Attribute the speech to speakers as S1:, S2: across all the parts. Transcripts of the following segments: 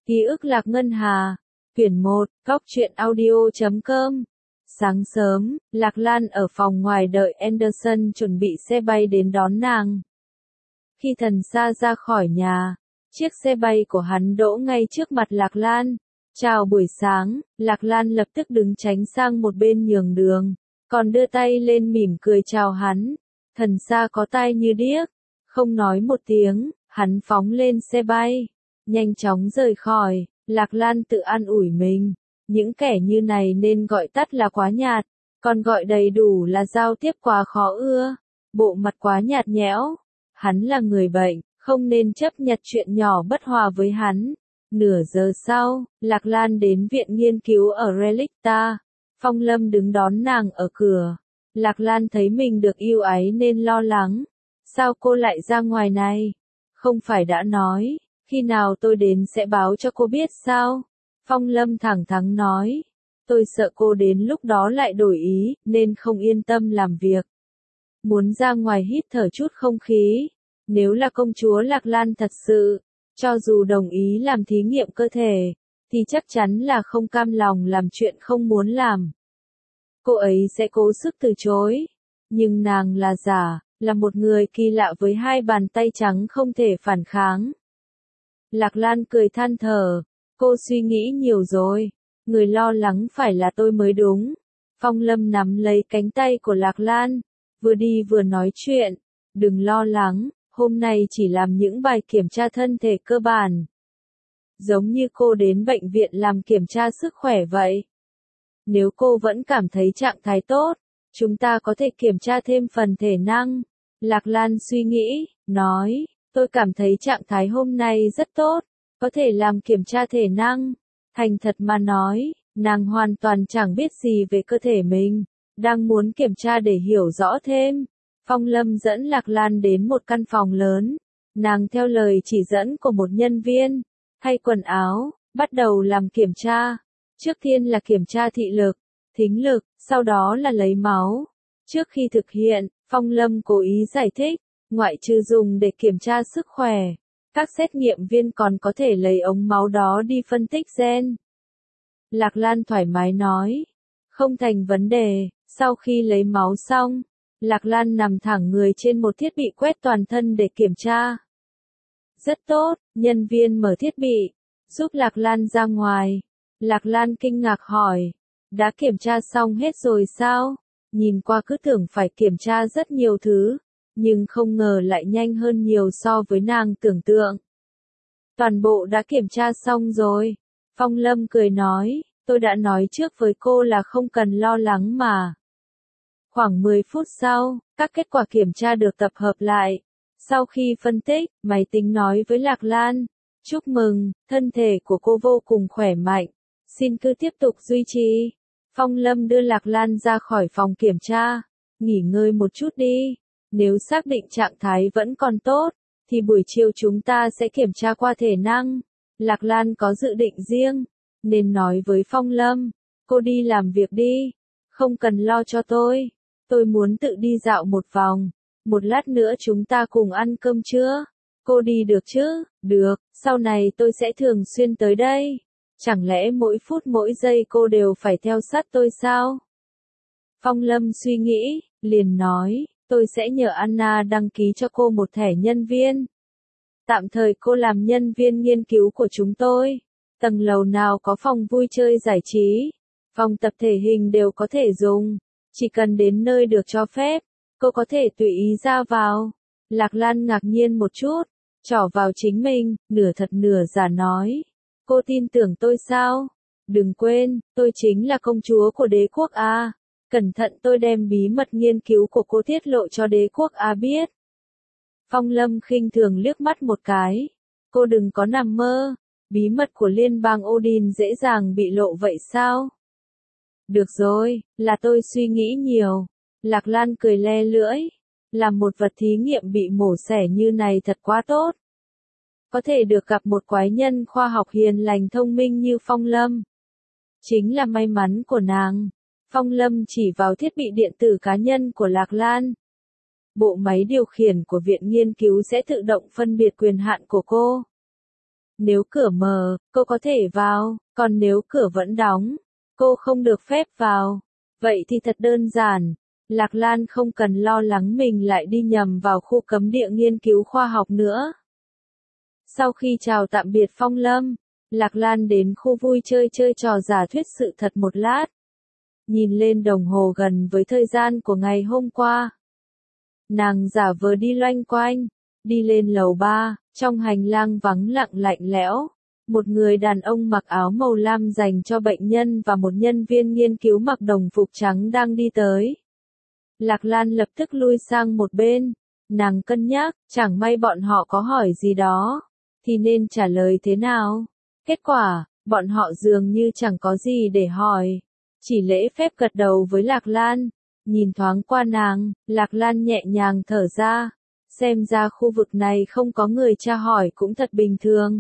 S1: Ký ức Lạc Ngân Hà, quyển 1, góc truyện audio.com. Sáng sớm, Lạc Lan ở phòng ngoài đợi Anderson chuẩn bị xe bay đến đón nàng. Khi Thần Sa ra khỏi nhà, chiếc xe bay của hắn đỗ ngay trước mặt Lạc Lan. Chào buổi sáng, Lạc Lan lập tức đứng tránh sang một bên nhường đường, còn đưa tay lên mỉm cười chào hắn. Thần Sa có tai như điếc, không nói một tiếng, hắn phóng lên xe bay, nhanh chóng rời khỏi. Lạc Lan tự an ủi mình, những kẻ như này nên gọi tắt là quá nhạt, còn gọi đầy đủ là giao tiếp quá khó ưa, bộ mặt quá nhạt nhẽo. Hắn là người bệnh, không nên chấp nhặt chuyện nhỏ bất hòa với hắn. Nửa giờ sau, Lạc Lan đến viện nghiên cứu ở Relicta. Phong Lâm đứng đón nàng ở cửa. Lạc Lan thấy mình được ưu ái nên lo lắng. Sao cô lại ra ngoài này? Không phải đã nói, khi nào tôi đến sẽ báo cho cô biết sao? Phong Lâm thẳng thắn nói. Tôi sợ cô đến lúc đó lại đổi ý, nên không yên tâm làm việc. Muốn ra ngoài hít thở chút không khí. Nếu là công chúa Lạc Lan thật sự, cho dù đồng ý làm thí nghiệm cơ thể, thì chắc chắn là không cam lòng làm chuyện không muốn làm. Cô ấy sẽ cố sức từ chối. Nhưng nàng là giả, là một người kỳ lạ với hai bàn tay trắng không thể phản kháng. Lạc Lan cười than thở. Cô suy nghĩ nhiều rồi. Người lo lắng phải là tôi mới đúng. Phong Lâm nắm lấy cánh tay của Lạc Lan, vừa đi vừa nói chuyện. Đừng lo lắng, hôm nay chỉ làm những bài kiểm tra thân thể cơ bản. Giống như cô đến bệnh viện làm kiểm tra sức khỏe vậy. Nếu cô vẫn cảm thấy trạng thái tốt, chúng ta có thể kiểm tra thêm phần thể năng. Lạc Lan suy nghĩ, nói, tôi cảm thấy trạng thái hôm nay rất tốt, có thể làm kiểm tra thể năng. Thành thật mà nói, nàng hoàn toàn chẳng biết gì về cơ thể mình, đang muốn kiểm tra để hiểu rõ thêm. Phong Lâm dẫn Lạc Lan đến một căn phòng lớn, nàng theo lời chỉ dẫn của một nhân viên, thay quần áo, bắt đầu làm kiểm tra. Trước tiên là kiểm tra thị lực, thính lực, sau đó là lấy máu. Trước khi thực hiện, Phong Lâm cố ý giải thích, ngoại trừ dùng để kiểm tra sức khỏe, các xét nghiệm viên còn có thể lấy ống máu đó đi phân tích gen. Lạc Lan thoải mái nói, không thành vấn đề. Sau khi lấy máu xong, Lạc Lan nằm thẳng người trên một thiết bị quét toàn thân để kiểm tra. Rất tốt, nhân viên mở thiết bị, giúp Lạc Lan ra ngoài. Lạc Lan kinh ngạc hỏi, đã kiểm tra xong hết rồi sao? Nhìn qua cứ tưởng phải kiểm tra rất nhiều thứ, nhưng không ngờ lại nhanh hơn nhiều so với nàng tưởng tượng. Toàn bộ đã kiểm tra xong rồi. Phong Lâm cười nói, tôi đã nói trước với cô là không cần lo lắng mà. Khoảng 10 phút sau, các kết quả kiểm tra được tập hợp lại. Sau khi phân tích, máy tính nói với Lạc Lan, chúc mừng, thân thể của cô vô cùng khỏe mạnh. Xin cứ tiếp tục duy trì. Phong Lâm đưa Lạc Lan ra khỏi phòng kiểm tra. Nghỉ ngơi một chút đi. Nếu xác định trạng thái vẫn còn tốt, thì buổi chiều chúng ta sẽ kiểm tra qua thể năng. Lạc Lan có dự định riêng, nên nói với Phong Lâm, cô đi làm việc đi. Không cần lo cho tôi. Tôi muốn tự đi dạo một vòng. Một lát nữa chúng ta cùng ăn cơm trưa. Cô đi được chứ? Được, sau này tôi sẽ thường xuyên tới đây. Chẳng lẽ mỗi phút mỗi giây cô đều phải theo sát tôi sao? Phong Lâm suy nghĩ, liền nói, tôi sẽ nhờ Anna đăng ký cho cô một thẻ nhân viên. Tạm thời cô làm nhân viên nghiên cứu của chúng tôi. Tầng lầu nào có phòng vui chơi giải trí, phòng tập thể hình đều có thể dùng. Chỉ cần đến nơi được cho phép, cô có thể tùy ý ra vào. Lạc Lan ngạc nhiên một chút, trỏ vào chính mình, nửa thật nửa giả nói. Cô tin tưởng tôi sao? Đừng quên, tôi chính là công chúa của đế quốc A. Cẩn thận tôi đem bí mật nghiên cứu của cô tiết lộ cho đế quốc A biết. Phong Lâm khinh thường liếc mắt một cái. Cô đừng có nằm mơ. Bí mật của liên bang Odin dễ dàng bị lộ vậy sao? Được rồi, là tôi suy nghĩ nhiều. Lạc Lan cười le lưỡi. Làm một vật thí nghiệm bị mổ xẻ như này thật quá tốt. Có thể được gặp một quái nhân khoa học hiền lành thông minh như Phong Lâm. Chính là may mắn của nàng. Phong Lâm chỉ vào thiết bị điện tử cá nhân của Lạc Lan. Bộ máy điều khiển của viện nghiên cứu sẽ tự động phân biệt quyền hạn của cô. Nếu cửa mở, cô có thể vào, còn nếu cửa vẫn đóng, cô không được phép vào. Vậy thì thật đơn giản. Lạc Lan không cần lo lắng mình lại đi nhầm vào khu cấm địa nghiên cứu khoa học nữa. Sau khi chào tạm biệt Phong Lâm, Lạc Lan đến khu vui chơi chơi trò giả thuyết sự thật một lát. Nhìn lên đồng hồ gần với thời gian của ngày hôm qua. Nàng giả vờ đi loanh quanh, đi lên lầu 3, trong hành lang vắng lặng lạnh lẽo. Một người đàn ông mặc áo màu lam dành cho bệnh nhân và một nhân viên nghiên cứu mặc đồng phục trắng đang đi tới. Lạc Lan lập tức lui sang một bên. Nàng cân nhắc, chẳng may bọn họ có hỏi gì đó, thì nên trả lời thế nào. Kết quả, bọn họ dường như chẳng có gì để hỏi. Chỉ lễ phép gật đầu với Lạc Lan. Nhìn thoáng qua nàng, Lạc Lan nhẹ nhàng thở ra. Xem ra khu vực này không có người tra hỏi cũng thật bình thường.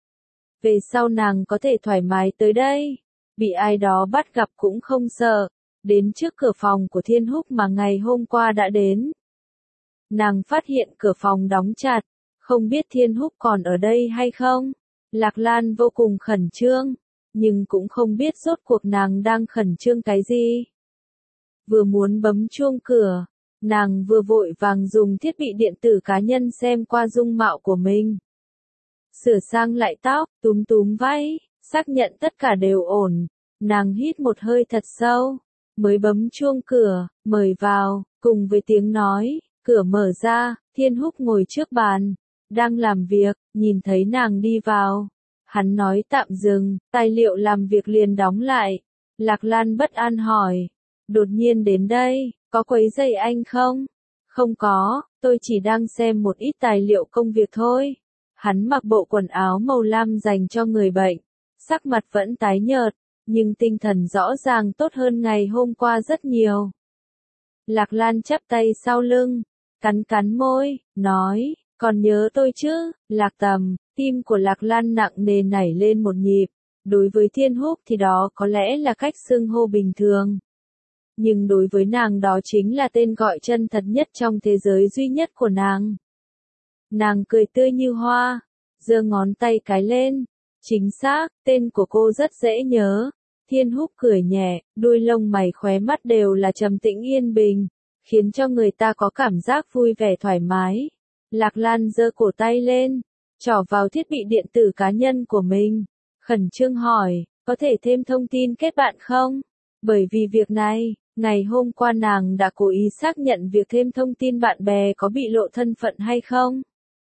S1: Về sau nàng có thể thoải mái tới đây. Bị ai đó bắt gặp cũng không sợ. Đến trước cửa phòng của Thiên Húc mà ngày hôm qua đã đến. Nàng phát hiện cửa phòng đóng chặt. Không biết Thiên Húc còn ở đây hay không? Lạc Lan vô cùng khẩn trương. Nhưng cũng không biết rốt cuộc nàng đang khẩn trương cái gì. Vừa muốn bấm chuông cửa, nàng vừa vội vàng dùng thiết bị điện tử cá nhân xem qua dung mạo của mình. Sửa sang lại tóc, túm túm váy, xác nhận tất cả đều ổn. Nàng hít một hơi thật sâu, mới bấm chuông cửa, mời vào, cùng với tiếng nói, cửa mở ra, Thiên Húc ngồi trước bàn, đang làm việc, nhìn thấy nàng đi vào. Hắn nói tạm dừng, tài liệu làm việc liền đóng lại. Lạc Lan bất an hỏi, đột nhiên đến đây, có quấy rầy anh không? Không có, tôi chỉ đang xem một ít tài liệu công việc thôi. Hắn mặc bộ quần áo màu lam dành cho người bệnh, sắc mặt vẫn tái nhợt, nhưng tinh thần rõ ràng tốt hơn ngày hôm qua rất nhiều. Lạc Lan chắp tay sau lưng, cắn cắn môi, nói, còn nhớ tôi chứ, Lạc Tầm. Tim của Lạc Lan nặng nề nảy lên một nhịp. Đối với Thiên Húc thì đó có lẽ là cách xưng hô bình thường. Nhưng đối với nàng đó chính là tên gọi chân thật nhất trong thế giới duy nhất của nàng. Nàng cười tươi như hoa, giơ ngón tay cái lên. Chính xác, tên của cô rất dễ nhớ. Thiên Húc cười nhẹ, đuôi lông mày khóe mắt đều là trầm tĩnh yên bình, khiến cho người ta có cảm giác vui vẻ thoải mái. Lạc Lan giơ cổ tay lên, trỏ vào thiết bị điện tử cá nhân của mình, khẩn trương hỏi, có thể thêm thông tin kết bạn không? Bởi vì việc này, ngày hôm qua nàng đã cố ý xác nhận việc thêm thông tin bạn bè có bị lộ thân phận hay không.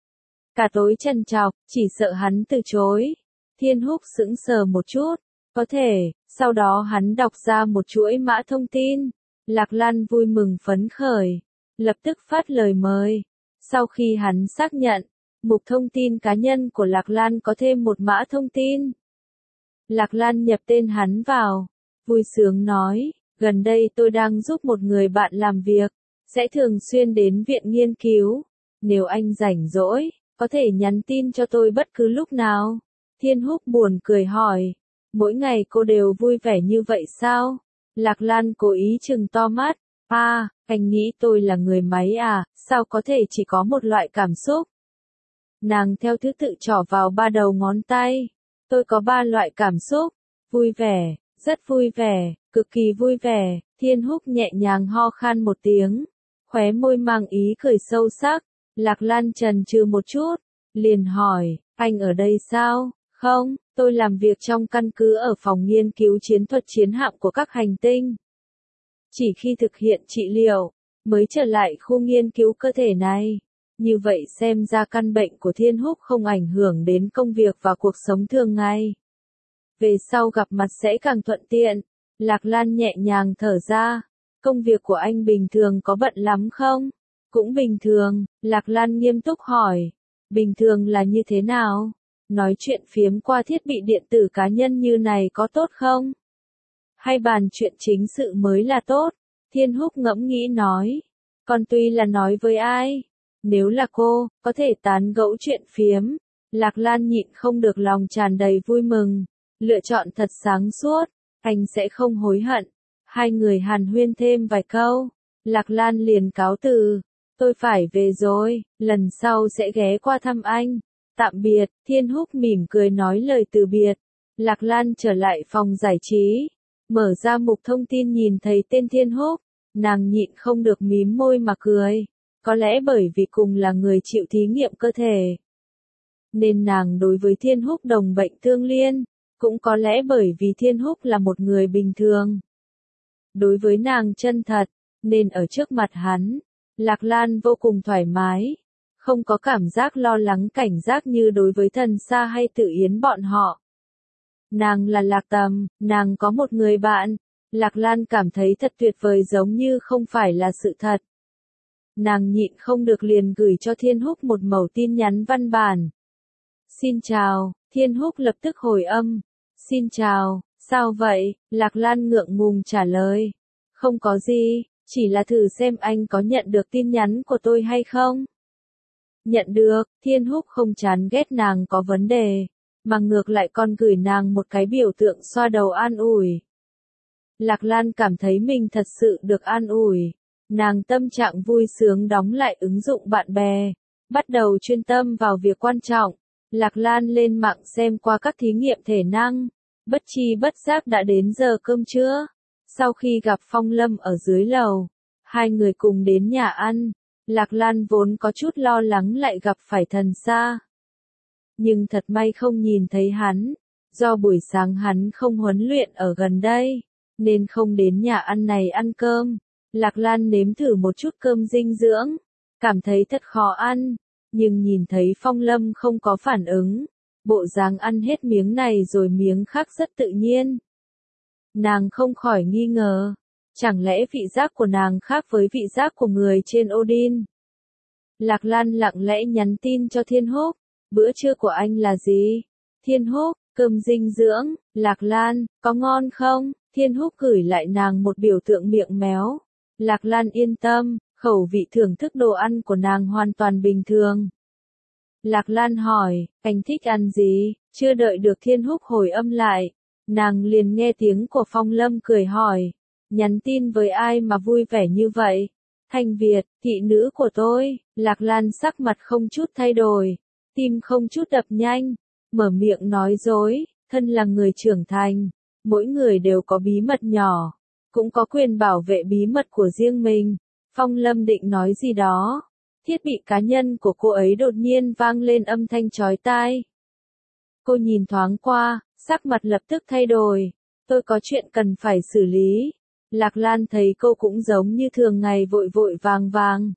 S1: Cả tối trằn trọc, chỉ sợ hắn từ chối. Thiên Húc sững sờ một chút, có thể, sau đó hắn đọc ra một chuỗi mã thông tin. Lạc Lan vui mừng phấn khởi, lập tức phát lời mời. Sau khi hắn xác nhận, mục thông tin cá nhân của Lạc Lan có thêm một mã thông tin. Lạc Lan nhập tên hắn vào, vui sướng nói, gần đây tôi đang giúp một người bạn làm việc, sẽ thường xuyên đến viện nghiên cứu. Nếu anh rảnh rỗi, có thể nhắn tin cho tôi bất cứ lúc nào. Thiên Húc buồn cười hỏi, mỗi ngày cô đều vui vẻ như vậy sao? Lạc Lan cố ý trừng to mắt, anh nghĩ tôi là người máy à, sao có thể chỉ có một loại cảm xúc? Nàng theo thứ tự trỏ vào 3 đầu ngón tay. Tôi có 3 loại cảm xúc. Vui vẻ, rất vui vẻ, cực kỳ vui vẻ. Thiên Húc nhẹ nhàng ho khan một tiếng. Khóe môi mang ý cười sâu sắc. Lạc Lan chần chừ một chút. Liền hỏi, anh ở đây sao? Không, tôi làm việc trong căn cứ ở phòng nghiên cứu chiến thuật chiến hạm của các hành tinh. Chỉ khi thực hiện trị liệu, mới trở lại khu nghiên cứu cơ thể này. Như vậy xem ra căn bệnh của Thiên Húc không ảnh hưởng đến công việc và cuộc sống thường ngày. Về sau gặp mặt sẽ càng thuận tiện. Lạc Lan nhẹ nhàng thở ra. Công việc của anh bình thường có bận lắm không? Cũng bình thường, Lạc Lan nghiêm túc hỏi. Bình thường là như thế nào? Nói chuyện phiếm qua thiết bị điện tử cá nhân như này có tốt không? Hay bàn chuyện chính sự mới là tốt? Thiên Húc ngẫm nghĩ nói. Còn tuy là nói với ai? Nếu là cô, có thể tán gẫu chuyện phiếm. Lạc Lan nhịn không được lòng tràn đầy vui mừng. Lựa chọn thật sáng suốt. Anh sẽ không hối hận. Hai người hàn huyên thêm vài câu. Lạc Lan liền cáo từ. Tôi phải về rồi, lần sau sẽ ghé qua thăm anh. Tạm biệt, Thiên Húc mỉm cười nói lời từ biệt. Lạc Lan trở lại phòng giải trí. Mở ra mục thông tin nhìn thấy tên Thiên Húc. Nàng nhịn không được mím môi mà cười. Có lẽ bởi vì cùng là người chịu thí nghiệm cơ thể, nên nàng đối với Thiên Húc đồng bệnh tương liên. Cũng có lẽ bởi vì Thiên Húc là một người bình thường, đối với nàng chân thật, nên ở trước mặt hắn, Lạc Lan vô cùng thoải mái. Không có cảm giác lo lắng cảnh giác như đối với Thần Sa hay Tự Yến bọn họ. Nàng là Lạc Tầm, nàng có một người bạn. Lạc Lan cảm thấy thật tuyệt vời giống như không phải là sự thật. Nàng nhịn không được liền gửi cho Thiên Húc một mẩu tin nhắn văn bản. Xin chào, Thiên Húc lập tức hồi âm. Xin chào, sao vậy? Lạc Lan ngượng ngùng trả lời. Không có gì, chỉ là thử xem anh có nhận được tin nhắn của tôi hay không. Nhận được, Thiên Húc không chán ghét nàng có vấn đề, mà ngược lại còn gửi nàng một cái biểu tượng xoa đầu an ủi. Lạc Lan cảm thấy mình thật sự được an ủi. Nàng tâm trạng vui sướng đóng lại ứng dụng bạn bè, bắt đầu chuyên tâm vào việc quan trọng. Lạc Lan lên mạng xem qua các thí nghiệm thể năng, bất tri bất giác đã đến giờ cơm trưa. Sau khi gặp Phong Lâm ở dưới lầu, hai người cùng đến nhà ăn. Lạc Lan vốn có chút lo lắng lại gặp phải Thần Sa, nhưng thật may không nhìn thấy hắn. Do buổi sáng hắn không huấn luyện ở gần đây, nên không đến nhà ăn này ăn cơm. Lạc Lan nếm thử một chút cơm dinh dưỡng, cảm thấy thật khó ăn, nhưng nhìn thấy Phong Lâm không có phản ứng, bộ dáng ăn hết miếng này rồi miếng khác rất tự nhiên. Nàng không khỏi nghi ngờ, chẳng lẽ vị giác của nàng khác với vị giác của người trên Odin? Lạc Lan lặng lẽ nhắn tin cho Thiên Húc, bữa trưa của anh là gì? Thiên Húc, cơm dinh dưỡng. Lạc Lan, có ngon không? Thiên Húc gửi lại nàng một biểu tượng miệng méo. Lạc Lan yên tâm, khẩu vị thưởng thức đồ ăn của nàng hoàn toàn bình thường. Lạc Lan hỏi, anh thích ăn gì? Chưa đợi được Thiên Húc hồi âm lại, nàng liền nghe tiếng của Phong Lâm cười hỏi, nhắn tin với ai mà vui vẻ như vậy? Thanh Việt, thị nữ của tôi. Lạc Lan sắc mặt không chút thay đổi, tim không chút đập nhanh, mở miệng nói dối, thân là người trưởng thành, mỗi người đều có bí mật nhỏ, cũng có quyền bảo vệ bí mật của riêng mình. Phong Lâm định nói gì đó, thiết bị cá nhân của cô ấy đột nhiên vang lên âm thanh chói tai. Cô nhìn thoáng qua, sắc mặt lập tức thay đổi, tôi có chuyện cần phải xử lý. Lạc Lan thấy cô cũng giống như thường ngày vội vội vàng vàng.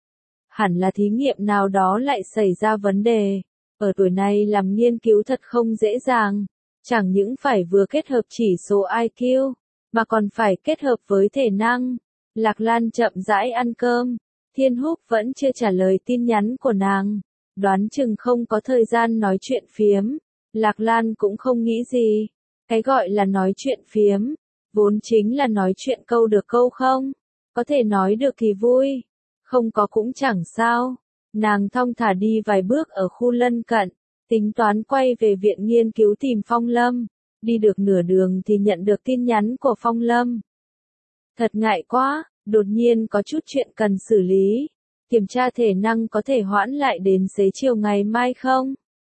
S1: Hẳn là thí nghiệm nào đó lại xảy ra vấn đề. Ở tuổi này làm nghiên cứu thật không dễ dàng. Chẳng những phải vừa kết hợp chỉ số IQ, mà còn phải kết hợp với thể năng. Lạc Lan chậm rãi ăn cơm. Thiên Húc vẫn chưa trả lời tin nhắn của nàng. Đoán chừng không có thời gian nói chuyện phiếm. Lạc Lan cũng không nghĩ gì. Cái gọi là nói chuyện phiếm, vốn chính là nói chuyện câu được câu không. Có thể nói được thì vui, không có cũng chẳng sao. Nàng thong thả đi vài bước ở khu lân cận, tính toán quay về viện nghiên cứu tìm Phong Lâm. Đi được nửa đường thì nhận được tin nhắn của Phong Lâm. Thật ngại quá, đột nhiên có chút chuyện cần xử lý. Kiểm tra thể năng có thể hoãn lại đến xế chiều ngày mai không?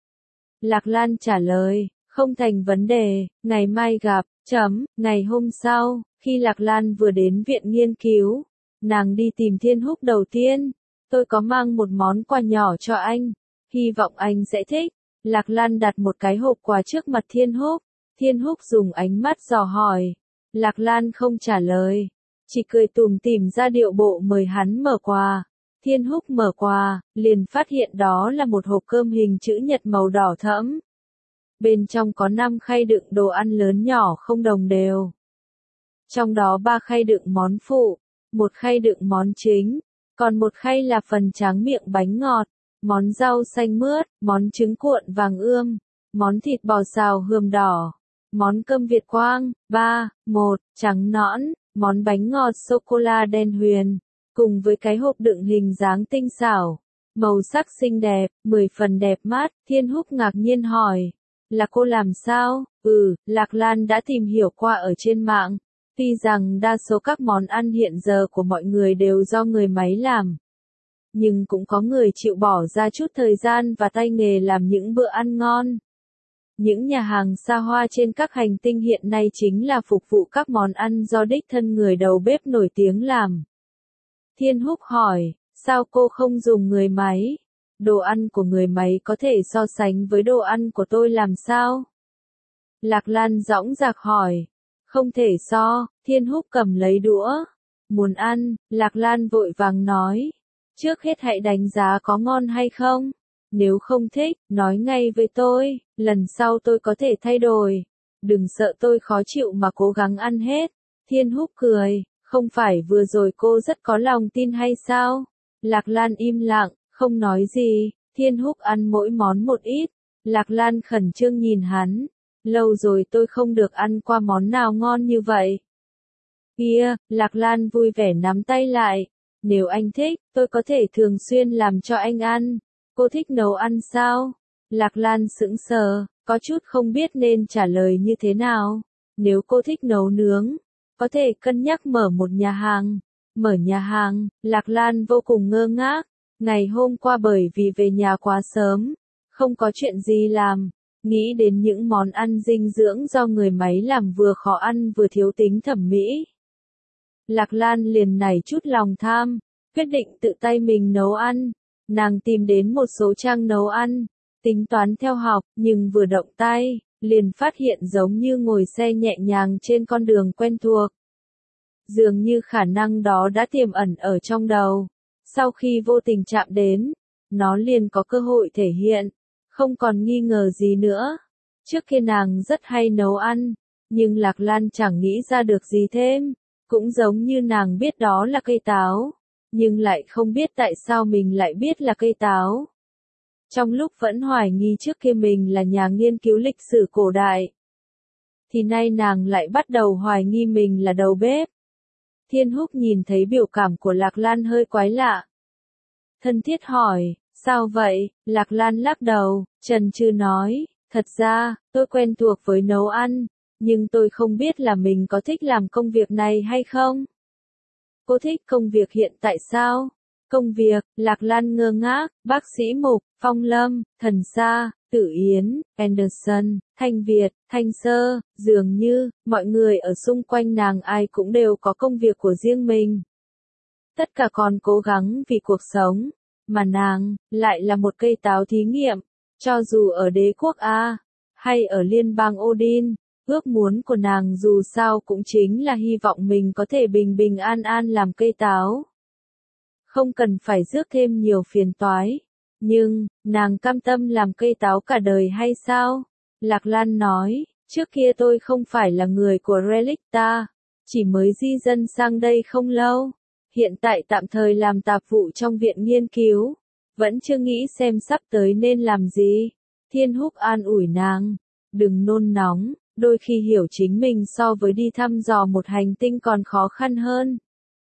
S1: Lạc Lan trả lời, không thành vấn đề, ngày mai gặp. Ngày hôm sau, khi Lạc Lan vừa đến viện nghiên cứu, nàng đi tìm Thiên Húc đầu tiên. Tôi có mang một món quà nhỏ cho anh, hy vọng anh sẽ thích. Lạc Lan đặt một cái hộp quà trước mặt Thiên Húc. Thiên Húc dùng ánh mắt dò hỏi. Lạc Lan không trả lời, chỉ cười tủm tỉm ra điệu bộ mời hắn mở quà. Thiên Húc mở quà, liền phát hiện đó là một hộp cơm hình chữ nhật màu đỏ thẫm. Bên trong có 5 khay đựng đồ ăn lớn nhỏ không đồng đều. Trong đó 3 khay đựng món phụ, 1 khay đựng món chính, còn 1 khay là phần tráng miệng bánh ngọt, món rau xanh mướt, món trứng cuộn vàng ươm, món thịt bò xào hươm đỏ, món cơm Việt Quang, 1 trắng nõn, món bánh ngọt sô-cô-la đen huyền, cùng với cái hộp đựng hình dáng tinh xảo, màu sắc xinh đẹp, 10 phần đẹp mắt. Thiên Húc ngạc nhiên hỏi, là cô làm sao? Lạc Lan đã tìm hiểu qua ở trên mạng. Tuy rằng đa số các món ăn hiện giờ của mọi người đều do người máy làm, nhưng cũng có người chịu bỏ ra chút thời gian và tay nghề làm những bữa ăn ngon. Những nhà hàng xa hoa trên các hành tinh hiện nay chính là phục vụ các món ăn do đích thân người đầu bếp nổi tiếng làm. Thiên Húc hỏi, sao cô không dùng người máy? Đồ ăn của người máy có thể so sánh với đồ ăn của tôi làm sao? Lạc Lan dõng dạc hỏi. Không thể so, Thiên Húc cầm lấy đũa. Muốn ăn, Lạc Lan vội vàng nói. Trước hết hãy đánh giá có ngon hay không. Nếu không thích, nói ngay với tôi, lần sau tôi có thể thay đổi. Đừng sợ tôi khó chịu mà cố gắng ăn hết. Thiên Húc cười, không phải vừa rồi cô rất có lòng tin hay sao? Lạc Lan im lặng, không nói gì. Thiên Húc ăn mỗi món một ít. Lạc Lan khẩn trương nhìn hắn. Lâu rồi tôi không được ăn qua món nào ngon như vậy. Kia, Lạc Lan vui vẻ nắm tay lại. Nếu anh thích, tôi có thể thường xuyên làm cho anh ăn. Cô thích nấu ăn sao? Lạc Lan sững sờ, có chút không biết nên trả lời như thế nào. Nếu cô thích nấu nướng, có thể cân nhắc mở một nhà hàng. Mở nhà hàng, Lạc Lan vô cùng ngơ ngác. Ngày hôm qua bởi vì về nhà quá sớm, không có chuyện gì làm. Nghĩ đến những món ăn dinh dưỡng do người máy làm vừa khó ăn vừa thiếu tính thẩm mỹ. Lạc Lan liền nảy chút lòng tham, quyết định tự tay mình nấu ăn. Nàng tìm đến một số trang nấu ăn, tính toán theo học, nhưng vừa động tay, liền phát hiện giống như ngồi xe nhẹ nhàng trên con đường quen thuộc. Dường như khả năng đó đã tiềm ẩn ở trong đầu. Sau khi vô tình chạm đến, nó liền có cơ hội thể hiện. Không còn nghi ngờ gì nữa. Trước kia nàng rất hay nấu ăn, nhưng Lạc Lan chẳng nghĩ ra được gì thêm. Cũng giống như nàng biết đó là cây táo, nhưng lại không biết tại sao mình lại biết là cây táo. Trong lúc vẫn hoài nghi trước kia mình là nhà nghiên cứu lịch sử cổ đại, thì nay nàng lại bắt đầu hoài nghi mình là đầu bếp. Thiên Húc nhìn thấy biểu cảm của Lạc Lan hơi quái lạ. Thân thiết hỏi, sao vậy? Lạc Lan lắc đầu, chần chừ nói, thật ra, tôi quen thuộc với nấu ăn, nhưng tôi không biết là mình có thích làm công việc này hay không. Cô thích công việc hiện tại sao? Công việc, Lạc Lan ngơ ngác, bác sĩ Mục, Phong Lâm, Thần Sa, Tử Yến, Anderson, Thanh Việt, Thanh Sơ, dường như, mọi người ở xung quanh nàng ai cũng đều có công việc của riêng mình. Tất cả còn cố gắng vì cuộc sống, mà nàng, lại là một cây táo thí nghiệm, cho dù ở đế quốc A, hay ở liên bang Odin. Ước muốn của nàng dù sao cũng chính là hy vọng mình có thể bình bình an an làm cây táo. Không cần phải rước thêm nhiều phiền toái. Nhưng, nàng cam tâm làm cây táo cả đời hay sao? Lạc Lan nói, trước kia tôi không phải là người của Relicta, chỉ mới di dân sang đây không lâu. Hiện tại tạm thời làm tạp vụ trong viện nghiên cứu. Vẫn chưa nghĩ xem sắp tới nên làm gì. Thiên Húc an ủi nàng, đừng nôn nóng. Đôi khi hiểu chính mình so với đi thăm dò một hành tinh còn khó khăn hơn.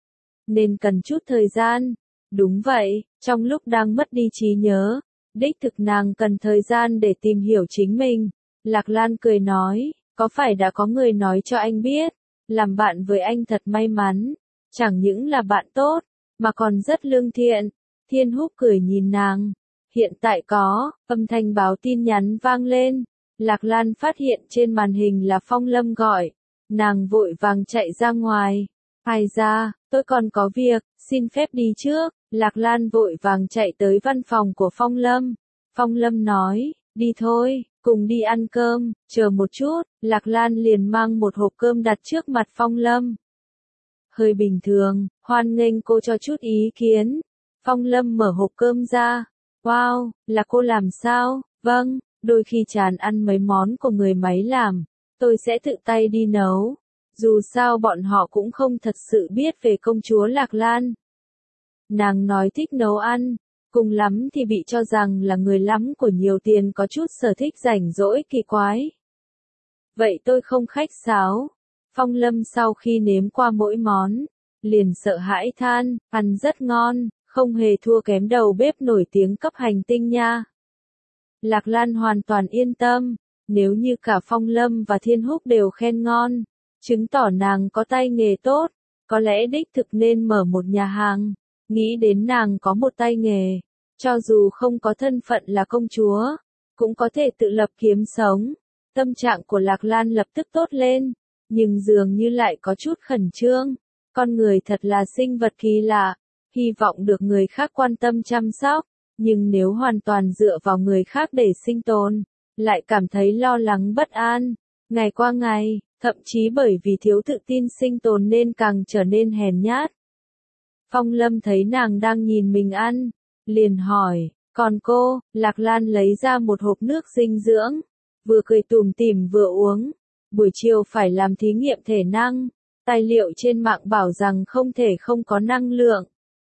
S1: Nên cần chút thời gian. Đúng vậy, trong lúc đang mất đi trí nhớ, đích thực nàng cần thời gian để tìm hiểu chính mình. Lạc Lan cười nói, có phải đã có người nói cho anh biết, làm bạn với anh thật may mắn, chẳng những là bạn tốt, mà còn rất lương thiện. Thiên Húc cười nhìn nàng, hiện tại có, âm thanh báo tin nhắn vang lên. Lạc Lan phát hiện trên màn hình là Phong Lâm gọi. Nàng vội vàng chạy ra ngoài. Ai ra, tôi còn có việc, xin phép đi trước. Lạc Lan vội vàng chạy tới văn phòng của Phong Lâm. Phong Lâm nói, đi thôi, cùng đi ăn cơm, chờ một chút. Lạc Lan liền mang một hộp cơm đặt trước mặt Phong Lâm. Hơi bình thường, hoan nghênh cô cho chút ý kiến. Phong Lâm mở hộp cơm ra. Wow, là cô làm sao? Vâng. Đôi khi chán ăn mấy món của người máy làm, tôi sẽ tự tay đi nấu. Dù sao bọn họ cũng không thật sự biết về công chúa Lạc Lan. Nàng nói thích nấu ăn, cùng lắm thì bị cho rằng là người lắm của nhiều tiền có chút sở thích rảnh rỗi kỳ quái. Vậy tôi không khách sáo. Phong Lâm sau khi nếm qua mỗi món, liền sợ hãi than, ăn rất ngon, không hề thua kém đầu bếp nổi tiếng cấp hành tinh nha. Lạc Lan hoàn toàn yên tâm, nếu như cả Phong Lâm và Thiên Húc đều khen ngon, chứng tỏ nàng có tay nghề tốt, có lẽ đích thực nên mở một nhà hàng. nghĩ đến nàng có một tay nghề, cho dù không có thân phận là công chúa, cũng có thể tự lập kiếm sống. Tâm trạng của Lạc Lan lập tức tốt lên, nhưng dường như lại có chút khẩn trương. Con người thật là sinh vật kỳ lạ, hy vọng được người khác quan tâm chăm sóc, nhưng nếu hoàn toàn dựa vào người khác để sinh tồn, lại cảm thấy lo lắng bất an. Ngày qua ngày, thậm chí bởi vì thiếu tự tin sinh tồn nên càng trở nên hèn nhát. Phong Lâm thấy nàng đang nhìn mình ăn, liền hỏi, còn cô? Lạc Lan lấy ra một hộp nước dinh dưỡng, vừa cười tủm tỉm vừa uống. Buổi chiều phải làm thí nghiệm thể năng, tài liệu trên mạng bảo rằng không thể không có năng lượng.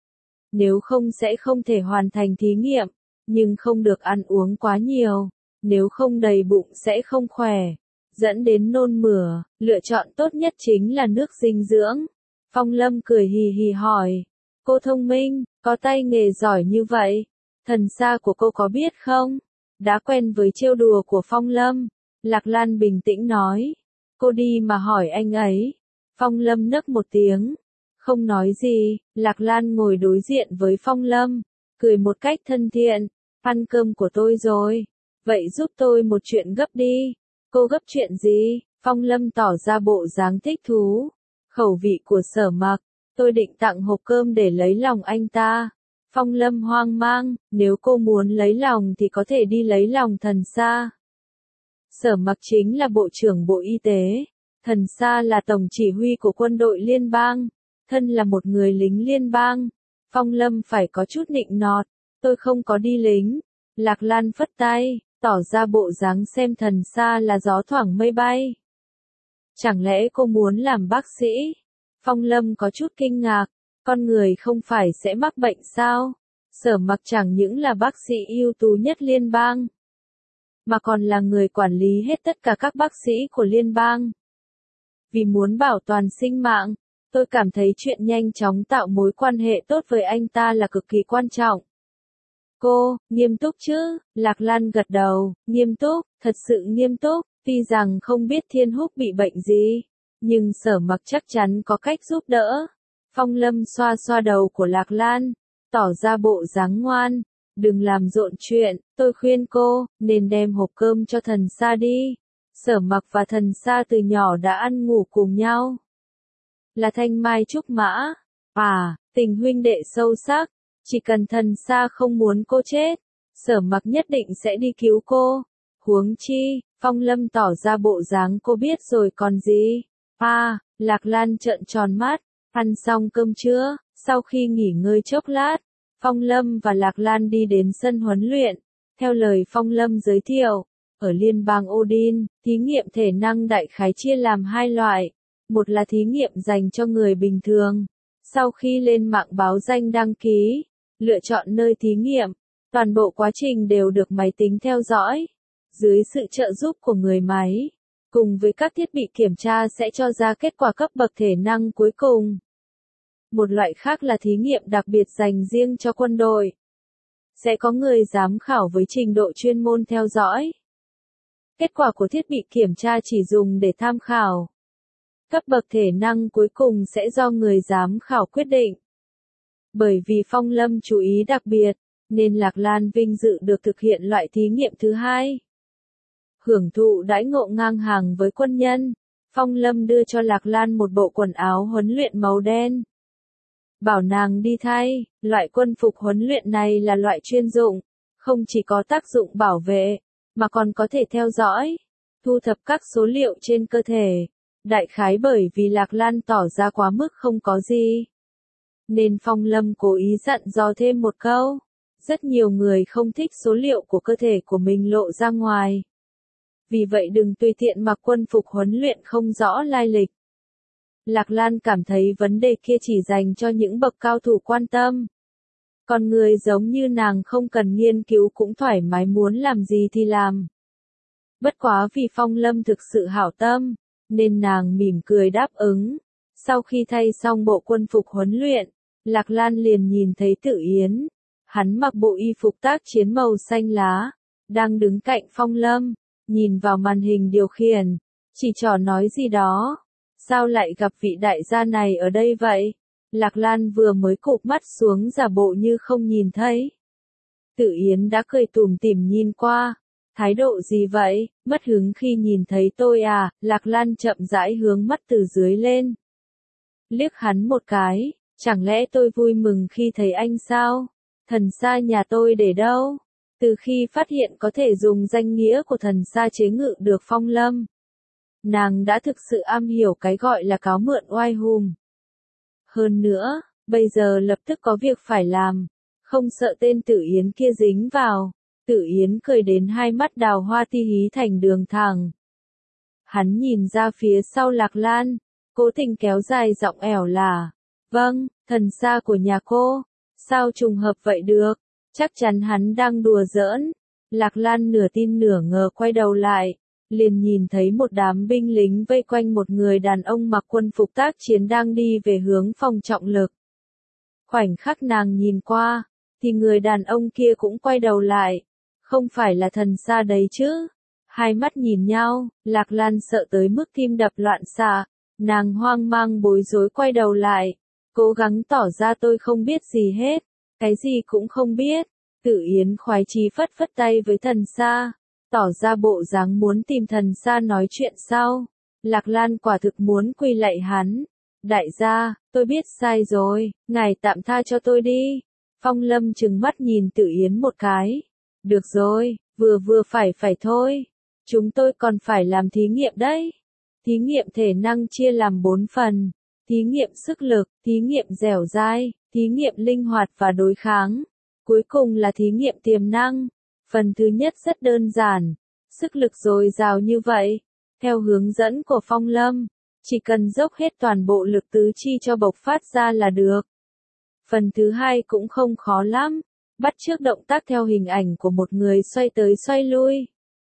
S1: Nếu không sẽ không thể hoàn thành thí nghiệm, nhưng không được ăn uống quá nhiều, nếu không đầy bụng sẽ không khỏe, dẫn đến nôn mửa, lựa chọn tốt nhất chính là nước dinh dưỡng. Phong Lâm cười hì hì hỏi, cô thông minh, có tay nghề giỏi như vậy, thần xa của cô có biết không? Đã quen với trêu đùa của Phong Lâm, Lạc Lan bình tĩnh nói, cô đi mà hỏi anh ấy. Phong Lâm nấc một tiếng, không nói gì. Lạc Lan ngồi đối diện với Phong Lâm, cười một cách thân thiện, ăn cơm của tôi rồi, vậy giúp tôi một chuyện gấp đi. Cô gấp chuyện gì? Phong Lâm tỏ ra bộ dáng thích thú. Khẩu vị của Sở Mặc, tôi định tặng hộp cơm để lấy lòng anh ta. Phong Lâm hoang mang, nếu cô muốn lấy lòng thì có thể đi lấy lòng Thần Sa. Sở Mặc chính là Bộ trưởng Bộ Y tế, Thần Sa là Tổng chỉ huy của quân đội liên bang, thân là một người lính liên bang. Phong Lâm phải có chút nịnh nọt, tôi không có đi lính. Lạc Lan phất tay, tỏ ra bộ dáng xem Thần Sa là gió thoảng mây bay. Chẳng lẽ cô muốn làm bác sĩ? Phong Lâm có chút kinh ngạc, con người không phải sẽ mắc bệnh sao? Sở Mặc chẳng những là bác sĩ ưu tú nhất liên bang, mà còn là người quản lý hết tất cả các bác sĩ của liên bang. Vì muốn bảo toàn sinh mạng, tôi cảm thấy chuyện nhanh chóng tạo mối quan hệ tốt với anh ta là cực kỳ quan trọng. Cô, nghiêm túc chứ? Lạc Lan gật đầu, nghiêm túc, thật sự nghiêm túc, tuy rằng không biết Thiên Húc bị bệnh gì, nhưng Sở Mặc chắc chắn có cách giúp đỡ. Phong Lâm xoa xoa đầu của Lạc Lan, tỏ ra bộ dáng ngoan, đừng làm rộn chuyện, tôi khuyên cô, nên đem hộp cơm cho Thần Sa đi. Sở Mặc và Thần Sa từ nhỏ đã ăn ngủ cùng nhau. Là thanh mai trúc mã, tình huynh đệ sâu sắc, chỉ cần Thần Sa không muốn cô chết, Sở Mặc nhất định sẽ đi cứu cô. Huống chi, Phong Lâm tỏ ra bộ dáng cô biết rồi còn gì. Lạc Lan trợn tròn mắt, ăn xong cơm trưa, sau khi nghỉ ngơi chốc lát, Phong Lâm và Lạc Lan đi đến sân huấn luyện. Theo lời Phong Lâm giới thiệu, ở liên bang Odin, thí nghiệm thể năng đại khái chia làm hai loại. Một là thí nghiệm dành cho người bình thường. Sau khi lên mạng báo danh đăng ký, lựa chọn nơi thí nghiệm, toàn bộ quá trình đều được máy tính theo dõi. Dưới sự trợ giúp của người máy, cùng với các thiết bị kiểm tra sẽ cho ra kết quả cấp bậc thể năng cuối cùng. Một loại khác là thí nghiệm đặc biệt dành riêng cho quân đội. Sẽ có người giám khảo với trình độ chuyên môn theo dõi. Kết quả của thiết bị kiểm tra chỉ dùng để tham khảo. Cấp bậc thể năng cuối cùng sẽ do người giám khảo quyết định. Bởi vì Phong Lâm chú ý đặc biệt, nên Lạc Lan vinh dự được thực hiện loại thí nghiệm thứ hai. Hưởng thụ đãi ngộ ngang hàng với quân nhân, Phong Lâm đưa cho Lạc Lan một bộ quần áo huấn luyện màu đen. Bảo nàng đi thay, loại quân phục huấn luyện này là loại chuyên dụng, không chỉ có tác dụng bảo vệ, mà còn có thể theo dõi, thu thập các số liệu trên cơ thể. Đại khái bởi vì Lạc Lan tỏ ra quá mức không có gì, nên Phong Lâm cố ý dặn dò thêm một câu. Rất nhiều người không thích số liệu của cơ thể của mình lộ ra ngoài. Vì vậy đừng tùy tiện mặc quân phục huấn luyện không rõ lai lịch. Lạc Lan cảm thấy vấn đề kia chỉ dành cho những bậc cao thủ quan tâm. Còn người giống như nàng không cần nghiên cứu cũng thoải mái muốn làm gì thì làm. Bất quá vì Phong Lâm thực sự hảo tâm, nên nàng mỉm cười đáp ứng. Sau khi thay xong bộ quân phục huấn luyện, Lạc Lan liền nhìn thấy Tự Yến. Hắn mặc bộ y phục tác chiến màu xanh lá, đang đứng cạnh Phong Lâm, nhìn vào màn hình điều khiển, chỉ trò nói gì đó. Sao lại gặp vị đại gia này ở đây vậy? Lạc Lan vừa mới cụp mắt xuống giả bộ như không nhìn thấy. Tử Yến đã cười tủm tỉm nhìn qua. Thái độ gì vậy, mất hứng khi nhìn thấy tôi à? Lạc Lan chậm rãi hướng mắt từ dưới lên. Liếc hắn một cái, chẳng lẽ tôi vui mừng khi thấy anh sao? Thần xa nhà tôi để đâu? Từ khi phát hiện có thể dùng danh nghĩa của thần xa chế ngự được Phong Lâm, nàng đã thực sự am hiểu cái gọi là cáo mượn oai hùm. Hơn nữa, bây giờ lập tức có việc phải làm, không sợ tên Tử Yến kia dính vào. Tử Yến cười đến hai mắt đào hoa ti hí thành đường thẳng. Hắn nhìn ra phía sau Lạc Lan, cố tình kéo dài giọng ẻo là, vâng, thần xa của nhà cô, sao trùng hợp vậy được, chắc chắn hắn đang đùa giỡn. Lạc Lan nửa tin nửa ngờ quay đầu lại, liền nhìn thấy một đám binh lính vây quanh một người đàn ông mặc quân phục tác chiến đang đi về hướng phòng trọng lực. Khoảnh khắc nàng nhìn qua, thì người đàn ông kia cũng quay đầu lại, không phải là thần xa đấy chứ. Hai mắt nhìn nhau, Lạc Lan sợ tới mức tim đập loạn xạ, nàng hoang mang bối rối quay đầu lại, cố gắng tỏ ra tôi không biết gì hết, cái gì cũng không biết. Tử Yến khoái chí phất phất tay với thần xa, tỏ ra bộ dáng muốn tìm thần xa nói chuyện sau. Lạc Lan quả thực muốn quỳ lạy hắn. Đại gia, tôi biết sai rồi, ngài tạm tha cho tôi đi. Phong Lâm trừng mắt nhìn Tử Yến một cái. Được rồi, vừa phải thôi. Chúng tôi còn phải làm thí nghiệm đấy. Thí nghiệm thể năng chia làm 4 phần. Thí nghiệm sức lực, thí nghiệm dẻo dai, thí nghiệm linh hoạt và đối kháng. Cuối cùng là thí nghiệm tiềm năng. Phần thứ nhất rất đơn giản. Sức lực dồi dào như vậy. Theo hướng dẫn của Phong Lâm, chỉ cần dốc hết toàn bộ lực tứ chi cho bộc phát ra là được. Phần thứ hai cũng không khó lắm. Bắt chước động tác theo hình ảnh của một người xoay tới xoay lui.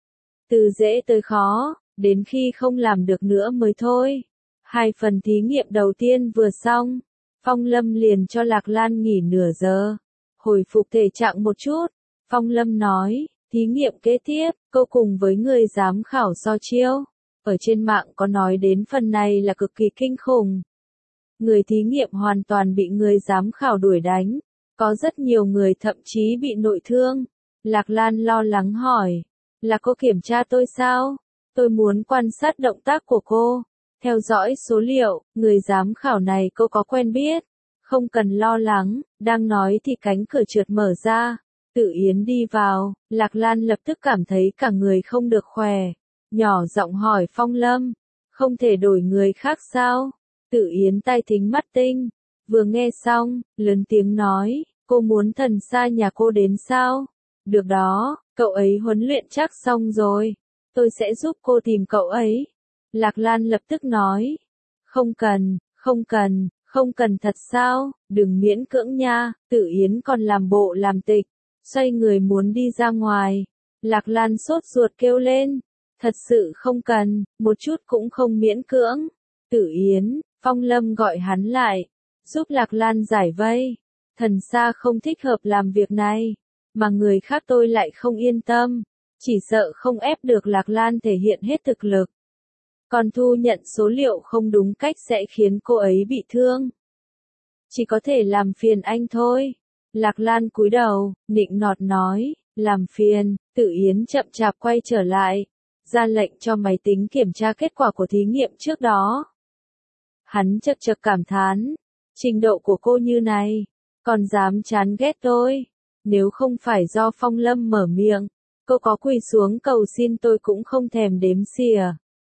S1: Từ dễ tới khó, đến khi không làm được nữa mới thôi. Hai phần thí nghiệm đầu tiên vừa xong, Phong Lâm liền cho Lạc Lan nghỉ nửa giờ, hồi phục thể trạng một chút. Phong Lâm nói, thí nghiệm kế tiếp, cô cùng với người giám khảo so chiêu. Ở trên mạng có nói đến phần này là cực kỳ kinh khủng. Người thí nghiệm hoàn toàn bị người giám khảo đuổi đánh. Có rất nhiều người thậm chí bị nội thương. Lạc Lan lo lắng hỏi, là cô kiểm tra tôi sao? Tôi muốn quan sát động tác của cô. Theo dõi số liệu, người giám khảo này cô có quen biết. Không cần lo lắng, đang nói thì cánh cửa trượt mở ra. Tử Yến đi vào, Lạc Lan lập tức cảm thấy cả người không được khỏe. Nhỏ giọng hỏi Phong Lâm, không thể đổi người khác sao? Tử Yến tai thính mắt tinh, vừa nghe xong, lớn tiếng nói, cô muốn thần xa nhà cô đến sao? Được đó, cậu ấy huấn luyện chắc xong rồi, tôi sẽ giúp cô tìm cậu ấy. Lạc Lan lập tức nói, không cần thật sao, đừng miễn cưỡng nha. Tử Yến còn làm bộ làm tịch, xoay người muốn đi ra ngoài. Lạc Lan sốt ruột kêu lên, thật sự không cần, một chút cũng không miễn cưỡng. Tử Yến, Phong Lâm gọi hắn lại, giúp Lạc Lan giải vây. Thần xa không thích hợp làm việc này, mà người khác tôi lại không yên tâm, chỉ sợ không ép được Lạc Lan thể hiện hết thực lực. Còn thu nhận số liệu không đúng cách sẽ khiến cô ấy bị thương. Chỉ có thể làm phiền anh thôi. Lạc Lan cúi đầu, nịnh nọt nói, làm phiền. Tử Yến chậm chạp quay trở lại, ra lệnh cho máy tính kiểm tra kết quả của thí nghiệm trước đó. Hắn chật chật cảm thán, trình độ của cô như này, còn dám chán ghét tôi. Nếu không phải do Phong Lâm mở miệng, cô có quỳ xuống cầu xin tôi cũng không thèm đếm xỉa.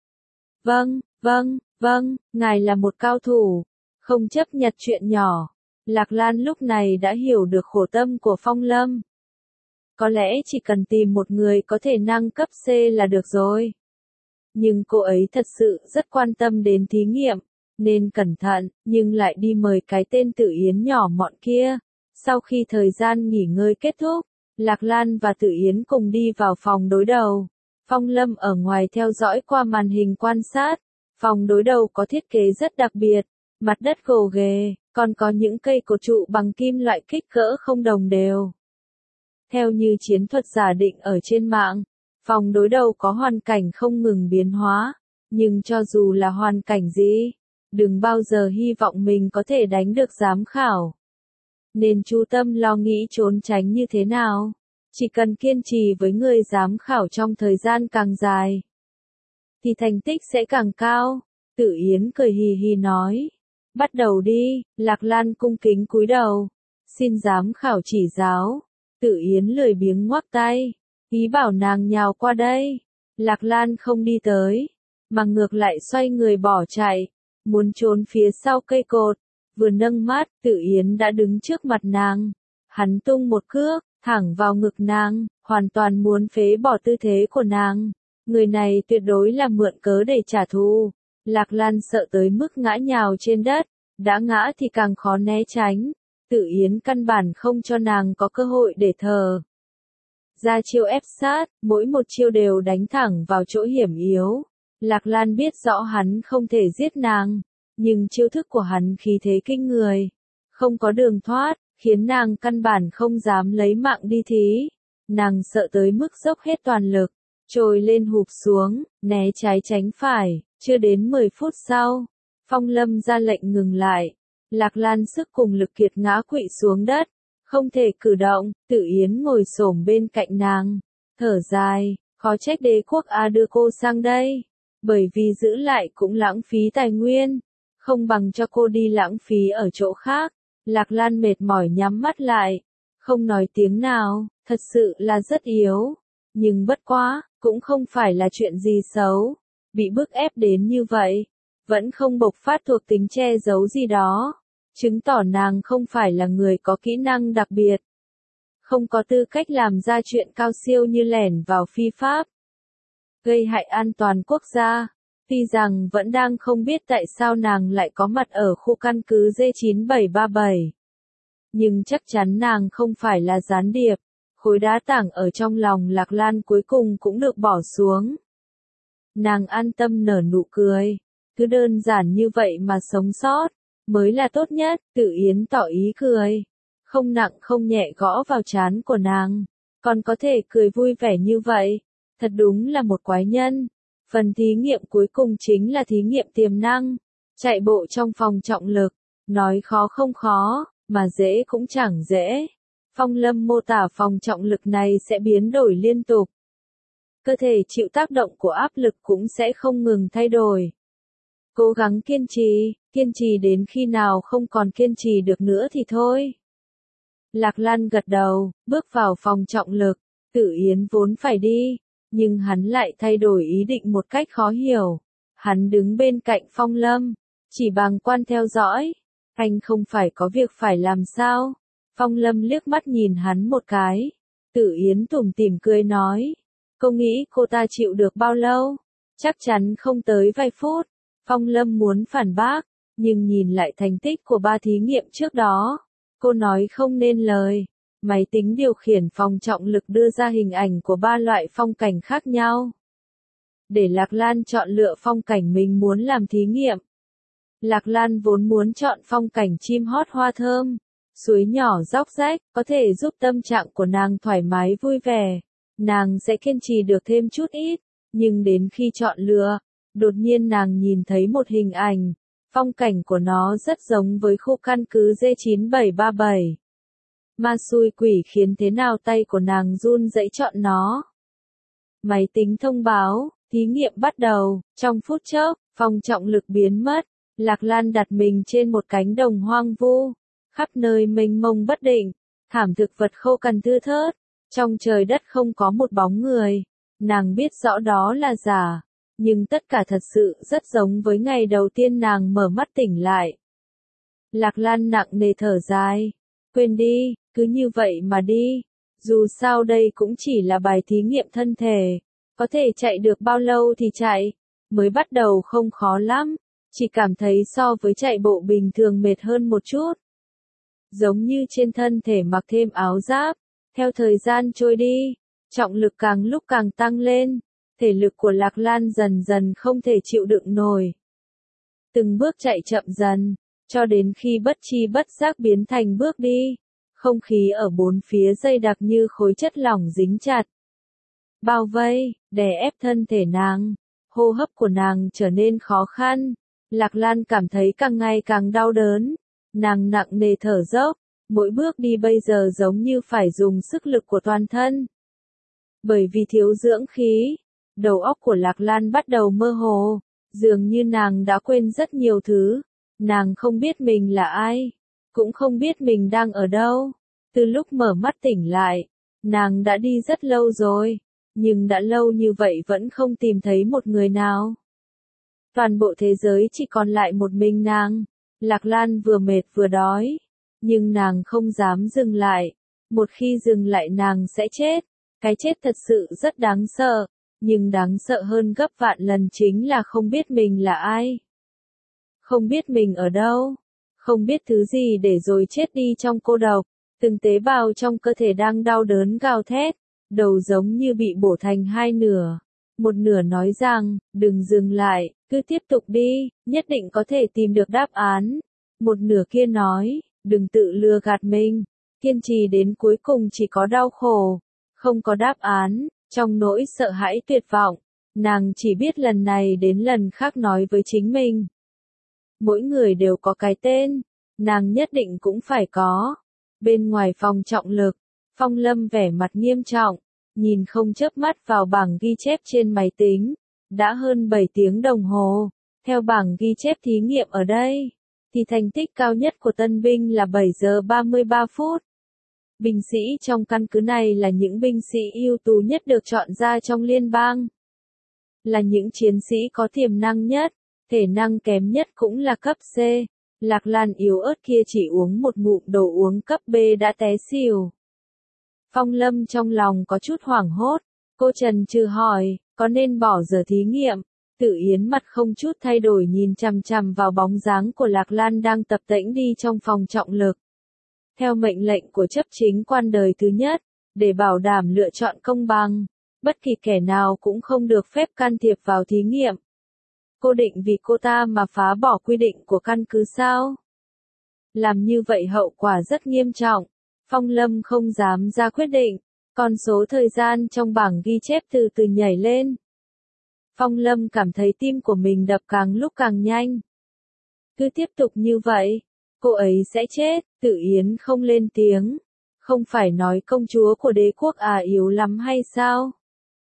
S1: Vâng, ngài là một cao thủ, không chấp nhặt chuyện nhỏ. Lạc Lan lúc này đã hiểu được khổ tâm của Phong Lâm. Có lẽ chỉ cần tìm một người có thể năng cấp C là được rồi. Nhưng cô ấy thật sự rất quan tâm đến thí nghiệm, nên cẩn thận, nhưng lại đi mời cái tên Tử Yến nhỏ mọn kia. Sau khi thời gian nghỉ ngơi kết thúc, Lạc Lan và Tử Yến cùng đi vào phòng đối đầu. Phong Lâm ở ngoài theo dõi qua màn hình quan sát. Phòng đối đầu có thiết kế rất đặc biệt, mặt đất gồ ghề, còn có những cây cột trụ bằng kim loại kích cỡ không đồng đều. Theo như chiến thuật giả định ở trên mạng, phòng đối đầu có hoàn cảnh không ngừng biến hóa, nhưng cho dù là hoàn cảnh gì, đừng bao giờ hy vọng mình có thể đánh được giám khảo. Nên chú tâm lo nghĩ trốn tránh như thế nào. Chỉ cần kiên trì với người giám khảo trong thời gian càng dài, thì thành tích sẽ càng cao. Tử Yến cười hì hì nói. Bắt đầu đi. Lạc Lan cung kính cúi đầu. Xin giám khảo chỉ giáo. Tử Yến lười biếng ngoắc tay, ý bảo nàng nhào qua đây. Lạc Lan không đi tới, mà ngược lại xoay người bỏ chạy, muốn trốn phía sau cây cột. Vừa nâng mắt, Tử Yến đã đứng trước mặt nàng. Hắn tung một cước, thẳng vào ngực nàng, hoàn toàn muốn phế bỏ tư thế của nàng. Người này tuyệt đối là mượn cớ để trả thù. Lạc Lan sợ tới mức ngã nhào trên đất, đã ngã thì càng khó né tránh. Tử Yến căn bản không cho nàng có cơ hội để thở. Ra chiêu ép sát, mỗi một chiêu đều đánh thẳng vào chỗ hiểm yếu. Lạc Lan biết rõ hắn không thể giết nàng, nhưng chiêu thức của hắn khí thế kinh người, không có đường thoát, khiến nàng căn bản không dám lấy mạng đi thí. Nàng sợ tới mức dốc hết toàn lực, trồi lên hụp xuống, né trái tránh phải. Chưa đến 10 phút sau, Phong Lâm ra lệnh ngừng lại. Lạc Lan sức cùng lực kiệt ngã quỵ xuống đất, không thể cử động. Tử Yến ngồi xổm bên cạnh nàng, thở dài, khó trách đế quốc A đưa cô sang đây, bởi vì giữ lại cũng lãng phí tài nguyên, không bằng cho cô đi lãng phí ở chỗ khác. Lạc Lan mệt mỏi nhắm mắt lại, không nói tiếng nào, thật sự là rất yếu, nhưng bất quá, cũng không phải là chuyện gì xấu, bị bức ép đến như vậy, vẫn không bộc phát thuộc tính che giấu gì đó, chứng tỏ nàng không phải là người có kỹ năng đặc biệt, không có tư cách làm ra chuyện cao siêu như lẻn vào phi pháp, gây hại an toàn quốc gia. Tuy rằng vẫn đang không biết tại sao nàng lại có mặt ở khu căn cứ D9737, nhưng chắc chắn nàng không phải là gián điệp. Khối đá tảng ở trong lòng Lạc Lan cuối cùng cũng được bỏ xuống. Nàng an tâm nở nụ cười, cứ đơn giản như vậy mà sống sót, mới là tốt nhất. Tử Yến tỏ ý cười, không nặng không nhẹ gõ vào trán của nàng, còn có thể cười vui vẻ như vậy, thật đúng là một quái nhân. Phần thí nghiệm cuối cùng chính là thí nghiệm tiềm năng, chạy bộ trong phòng trọng lực, nói khó không khó, mà dễ cũng chẳng dễ. Phong Lâm mô tả phòng trọng lực này sẽ biến đổi liên tục. Cơ thể chịu tác động của áp lực cũng sẽ không ngừng thay đổi. Cố gắng kiên trì đến khi nào không còn kiên trì được nữa thì thôi. Lạc Lan gật đầu, bước vào phòng trọng lực. Tử Yến vốn phải đi, nhưng hắn lại thay đổi ý định một cách khó hiểu. Hắn đứng bên cạnh Phong Lâm, chỉ bàng quan theo dõi. Anh không phải có việc phải làm sao? Phong Lâm liếc mắt nhìn hắn một cái. Tử Yến tủm tỉm cười nói. Cô nghĩ cô ta chịu được bao lâu? Chắc chắn không tới vài phút. Phong Lâm muốn phản bác, nhưng nhìn lại thành tích của 3 thí nghiệm trước đó. Cô nói không nên lời. Máy tính điều khiển phòng trọng lực đưa ra hình ảnh của 3 loại phong cảnh khác nhau. Để Lạc Lan chọn lựa phong cảnh mình muốn làm thí nghiệm. Lạc Lan vốn muốn chọn phong cảnh chim hót hoa thơm, suối nhỏ róc rách, có thể giúp tâm trạng của nàng thoải mái vui vẻ. Nàng sẽ kiên trì được thêm chút ít, nhưng đến khi chọn lựa, đột nhiên nàng nhìn thấy một hình ảnh, phong cảnh của nó rất giống với khu căn cứ D9737. Ma xui quỷ khiến thế nào tay của nàng run rẩy chọn nó. Máy tính thông báo, thí nghiệm bắt đầu, trong phút chốc, phòng trọng lực biến mất, Lạc Lan đặt mình trên một cánh đồng hoang vu, khắp nơi mênh mông bất định, thảm thực vật khô cằn thưa thớt, trong trời đất không có một bóng người. Nàng biết rõ đó là giả, nhưng tất cả thật sự rất giống với ngày đầu tiên nàng mở mắt tỉnh lại. Lạc Lan nặng nề thở dài, quên đi, cứ như vậy mà đi, dù sao đây cũng chỉ là bài thí nghiệm thân thể, có thể chạy được bao lâu thì chạy, mới bắt đầu không khó lắm, chỉ cảm thấy so với chạy bộ bình thường mệt hơn một chút. Giống như trên thân thể mặc thêm áo giáp, theo thời gian trôi đi, trọng lực càng lúc càng tăng lên, thể lực của Lạc Lan dần dần không thể chịu đựng nổi. Từng bước chạy chậm dần, cho đến khi bất chi bất giác biến thành bước đi. Không khí ở bốn phía dày đặc như khối chất lỏng dính chặt. Bao vây, đè ép thân thể nàng, hô hấp của nàng trở nên khó khăn, Lạc Lan cảm thấy càng ngày càng đau đớn. Nàng nặng nề thở dốc, mỗi bước đi bây giờ giống như phải dùng sức lực của toàn thân. Bởi vì thiếu dưỡng khí, đầu óc của Lạc Lan bắt đầu mơ hồ, dường như nàng đã quên rất nhiều thứ. Nàng không biết mình là ai, cũng không biết mình đang ở đâu. Từ lúc mở mắt tỉnh lại, nàng đã đi rất lâu rồi, nhưng đã lâu như vậy vẫn không tìm thấy một người nào. Toàn bộ thế giới chỉ còn lại một mình nàng. Lạc Lan vừa mệt vừa đói, nhưng nàng không dám dừng lại. Một khi dừng lại nàng sẽ chết. Cái chết thật sự rất đáng sợ, nhưng đáng sợ hơn gấp vạn lần chính là không biết mình là ai. Không biết mình ở đâu, không biết thứ gì để rồi chết đi trong cô độc. Từng tế bào trong cơ thể đang đau đớn gào thét, đầu giống như bị bổ thành hai nửa. Một nửa nói rằng, đừng dừng lại, cứ tiếp tục đi, nhất định có thể tìm được đáp án. Một nửa kia nói, đừng tự lừa gạt mình, kiên trì đến cuối cùng chỉ có đau khổ, không có đáp án. Trong nỗi sợ hãi tuyệt vọng, nàng chỉ biết lần này đến lần khác nói với chính mình. Mỗi người đều có cái tên, nàng nhất định cũng phải có. Bên ngoài phòng trọng lực, Phong Lâm vẻ mặt nghiêm trọng, nhìn không chớp mắt vào bảng ghi chép trên máy tính. Đã hơn 7 tiếng đồng hồ, theo bảng ghi chép thí nghiệm ở đây, thì thành tích cao nhất của tân binh là 7 giờ 33 phút. Binh sĩ trong căn cứ này là những binh sĩ ưu tú nhất được chọn ra trong liên bang. Là những chiến sĩ có tiềm năng nhất, thể năng kém nhất cũng là cấp C. Lạc Lan yếu ớt kia chỉ uống một ngụm đồ uống cấp B đã té xỉu. Phong Lâm trong lòng có chút hoảng hốt, cô chần chừ hỏi, có nên bỏ giờ thí nghiệm? Tự Yến mặt không chút thay đổi nhìn chằm chằm vào bóng dáng của Lạc Lan đang tập tễnh đi trong phòng trọng lực. Theo mệnh lệnh của chấp chính quan đời thứ nhất, để bảo đảm lựa chọn công bằng, bất kỳ kẻ nào cũng không được phép can thiệp vào thí nghiệm. Cô định vì cô ta mà phá bỏ quy định của căn cứ sao? Làm như vậy hậu quả rất nghiêm trọng. Phong Lâm không dám ra quyết định. Con số thời gian trong bảng ghi chép từ từ nhảy lên. Phong Lâm cảm thấy tim của mình đập càng lúc càng nhanh. Cứ tiếp tục như vậy, cô ấy sẽ chết. Tự Yến không lên tiếng. Không phải nói công chúa của đế quốc yếu lắm hay sao?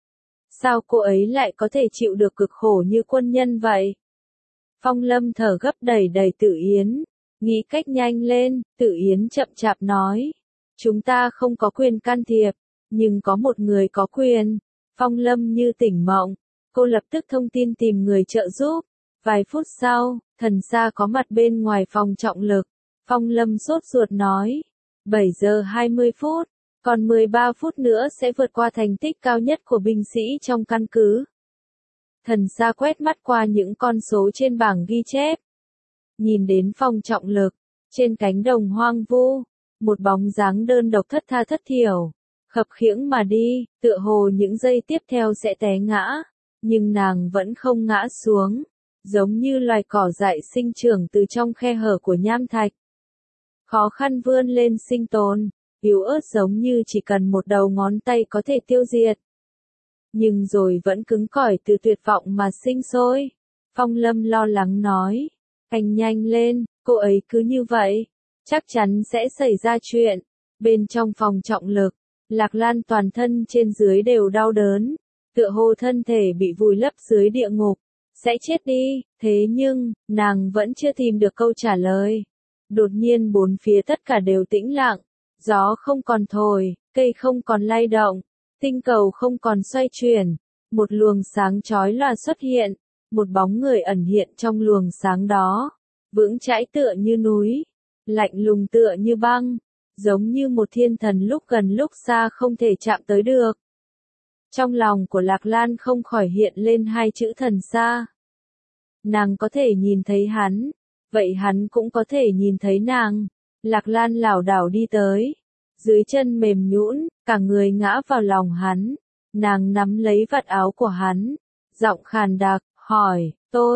S1: Sao cô ấy lại có thể chịu được cực khổ như quân nhân vậy? Phong Lâm thở gấp đẩy Tự Yến. Nghĩ cách nhanh lên, Tự Yến chậm chạp nói. Chúng ta không có quyền can thiệp, nhưng có một người có quyền. Phong Lâm như tỉnh mộng. Cô lập tức thông tin tìm người trợ giúp. Vài phút sau, thần xa có mặt bên ngoài phòng trọng lực. Phong Lâm sốt ruột nói. 7 giờ 20 phút. Còn 13 phút nữa sẽ vượt qua thành tích cao nhất của binh sĩ trong căn cứ. Thần xa quét mắt qua những con số trên bảng ghi chép. Nhìn đến phòng trọng lực, trên cánh đồng hoang vu, một bóng dáng đơn độc thất tha thất thiểu, khập khiễng mà đi, tựa hồ những giây tiếp theo sẽ té ngã, nhưng nàng vẫn không ngã xuống, giống như loài cỏ dại sinh trưởng từ trong khe hở của nham thạch. Khó khăn vươn lên sinh tồn, yếu ớt giống như chỉ cần một đầu ngón tay có thể tiêu diệt. Nhưng rồi vẫn cứng cỏi từ tuyệt vọng mà sinh sôi. Phong Lâm lo lắng nói, anh nhanh lên, cô ấy cứ như vậy, chắc chắn sẽ xảy ra chuyện. Bên trong phòng trọng lực, Lạc Lan toàn thân trên dưới đều đau đớn, tựa hồ thân thể bị vùi lấp dưới địa ngục, sẽ chết đi, thế nhưng, nàng vẫn chưa tìm được câu trả lời. Đột nhiên bốn phía tất cả đều tĩnh lặng, gió không còn thổi, cây không còn lay động, tinh cầu không còn xoay chuyển, một luồng sáng chói lòa xuất hiện, một bóng người ẩn hiện trong luồng sáng đó, vững chãi tựa như núi, lạnh lùng tựa như băng, giống như một thiên thần lúc gần lúc xa không thể chạm tới được. Trong lòng của Lạc Lan không khỏi hiện lên hai chữ thần xa. Nàng có thể nhìn thấy hắn, vậy hắn cũng có thể nhìn thấy nàng. Lạc Lan lảo đảo đi tới, dưới chân mềm nhũn, cả người ngã vào lòng hắn. Nàng nắm lấy vạt áo của hắn, giọng khàn đặc, hỏi,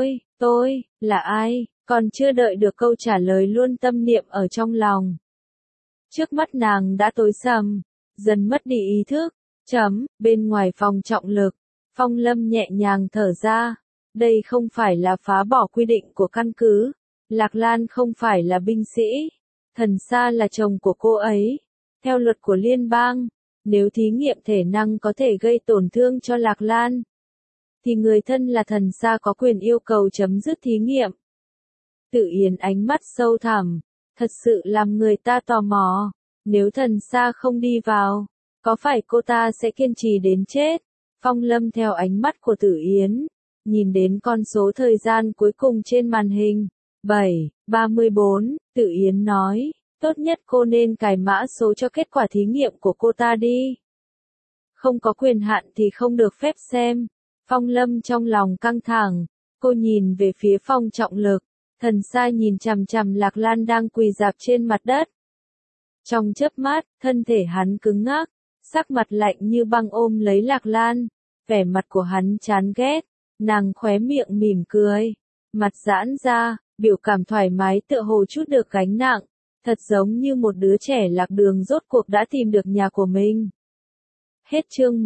S1: tôi, là ai? Còn chưa đợi được câu trả lời luôn tâm niệm ở trong lòng. Trước mắt nàng đã tối sầm, dần mất đi ý thức. Bên ngoài phòng trọng lực, Phong Lâm nhẹ nhàng thở ra, Đây không phải là phá bỏ quy định của căn cứ. Lạc Lan không phải là binh sĩ. Thần Sa là chồng của cô ấy. Theo luật của liên bang, nếu thí nghiệm thể năng có thể gây tổn thương cho Lạc Lan, thì người thân là thần Sa có quyền yêu cầu chấm dứt thí nghiệm. Tự Yến ánh mắt sâu thẳm, thật sự làm người ta tò mò. Nếu thần Sa không đi vào, có phải cô ta sẽ kiên trì đến chết? Phong Lâm theo ánh mắt của Tử Yến, nhìn đến con số thời gian cuối cùng trên màn hình. 7:34, Tử Yến nói, tốt nhất cô nên cài mã số cho kết quả thí nghiệm của cô ta đi. Không có quyền hạn thì không được phép xem. Phong Lâm trong lòng căng thẳng, cô nhìn về phía Phong Trọng Lực. Thần Sa nhìn chằm chằm Lạc Lan đang quỳ rạp trên mặt đất. Trong chớp mắt, thân thể hắn cứng ngắc, sắc mặt lạnh như băng ôm lấy Lạc Lan. Vẻ mặt của hắn chán ghét, nàng khóe miệng mỉm cười, mặt giãn ra, biểu cảm thoải mái tựa hồ chút được gánh nặng, thật giống như một đứa trẻ lạc đường rốt cuộc đã tìm được nhà của mình. Hết chương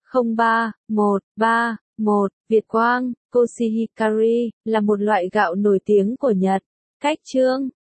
S1: 1. Việt Quang, Koshihikari, là một loại gạo nổi tiếng của Nhật. Cách chương